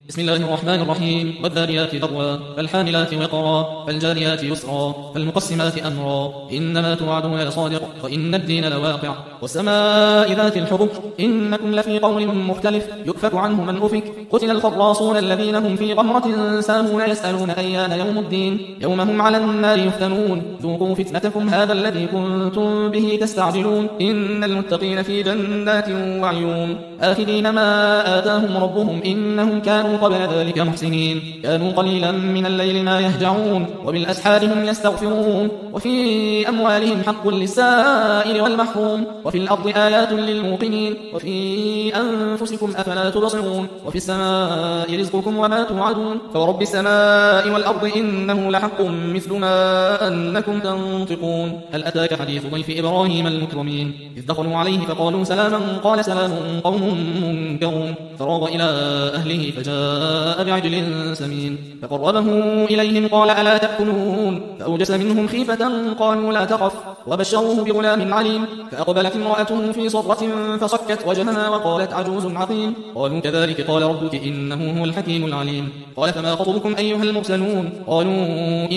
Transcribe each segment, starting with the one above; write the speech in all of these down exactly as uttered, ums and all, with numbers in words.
بسم الله الرحمن الرحيم. والذاريات ذروا فالحاملات وقرا فالجاريات يسرا فالمقسمات أمرا إنما توعدون لصادق وإن الدين لواقع والسماء ذات الحبك إنكم لفي قول مختلف يؤفك عنه من أفك قتل الخراصون الذين هم في غمرة ساهون يسألون أيان يوم الدين يوم هم على النار يفتنون ذوقوا فتنتكم هذا الذي كنتم به تستعجلون إن المتقين في جنات وعيون آخذين ما آتاهم ربهم إنهم كانوا قبل ذلك محسنين كانوا قليلا من الليل ما يهجعون وبالأسحار هم يستغفرون وفي أموالهم حق للسائل والمحروم وفي الأرض آيات للموقنين وفي أنفسكم أفلا تبصرون وفي السماء رزقكم وما توعدون فورب السماء والأرض إنه لحق مثل ما أنكم تنطقون هل أتاك حديث ضيف إبراهيم المكرمين إذ دخلوا عليه فقالوا سلاما قال سلام قوم منكرون فراغ إلى أهله فجاء بعجل سمين فقربه إليهم قال ألا تأكلون فأوجس منهم خيفة قالوا لا تخف وبشروه بغلام عليم فأقبلت امرأته في صرة فصكت وجهها وقالت عجوز عظيم قالوا كذلك قال ربك إنه هو الحكيم العليم قال فما خطبكم أيها المرسلون قالوا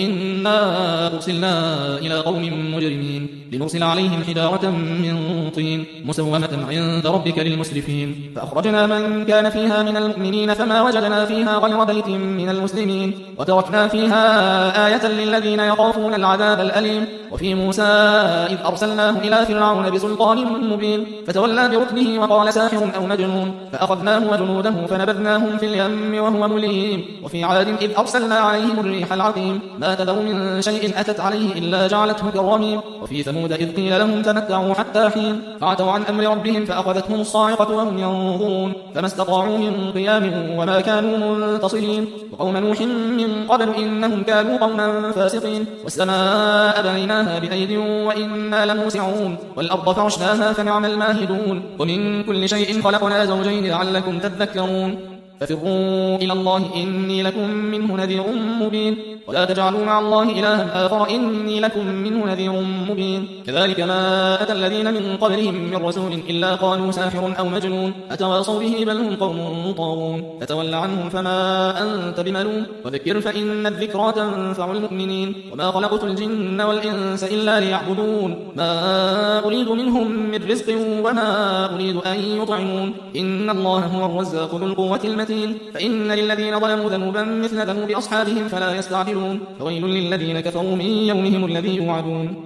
إنا أرسلنا إلى قوم مجرمين لنرسل عليهم حجارة من طين مسومة عند ربك للمسرفين فأخرجنا من كان فيها من المؤمنين فما وجدنا فيها غير بيت من المسلمين وتركنا فيها آية للذين يخافون العذاب الأليم وفي موسى إذ أرسلناه إلى فرعون بسلطان مبين فتولى بركنه وقال ساحر أو مجنون فأخذناه وجنوده فنبذناهم في اليم وهو مليم وفي عاد إذ أرسلنا عليهم الريح العقيم ما تذر من شيء أتت عليه إلا جعلته كالرميم وفي ثمود إذ قيل لهم تمتعوا حتى حين فعتوا عن أمر ربهم فأخذتهم الصاعقة وهم ينظرون فما استطاعوا من قيام وما كانوا منتصرين وقوم نوح من قبل إنهم كانوا قوما فاسقين والسماء بنيناها بأيد وإنا لموسعون والأرض فرشناها فنعم الماهدون ومن كل شيء خلقنا زوجين لعلكم تذكرون ففروا إلى الله إني لكم منه نذير مبين ولا تجعلوا مع الله إلها آخر إني لكم منه نذير مبين كذلك ما أتى الذين من قبلهم من رسول إلا قالوا ساحر أو مجنون أتواصوا به بل هم قوم طاغون فتول عنهم فما أنت بملوم وذكر فإن الذكرى تنفع المؤمنين وما خلقت الجن والإنس إلا ليعبدون ما أريد منهم من رزق وما أريد أن يطعمون إن الله هو الرزاق ذو القوة المتين فإن للذين ظلموا ذنوبا مثل ذنوب أصحابهم فلا يستعجلون فويل للذين كفروا من يومهم الذي يوعدون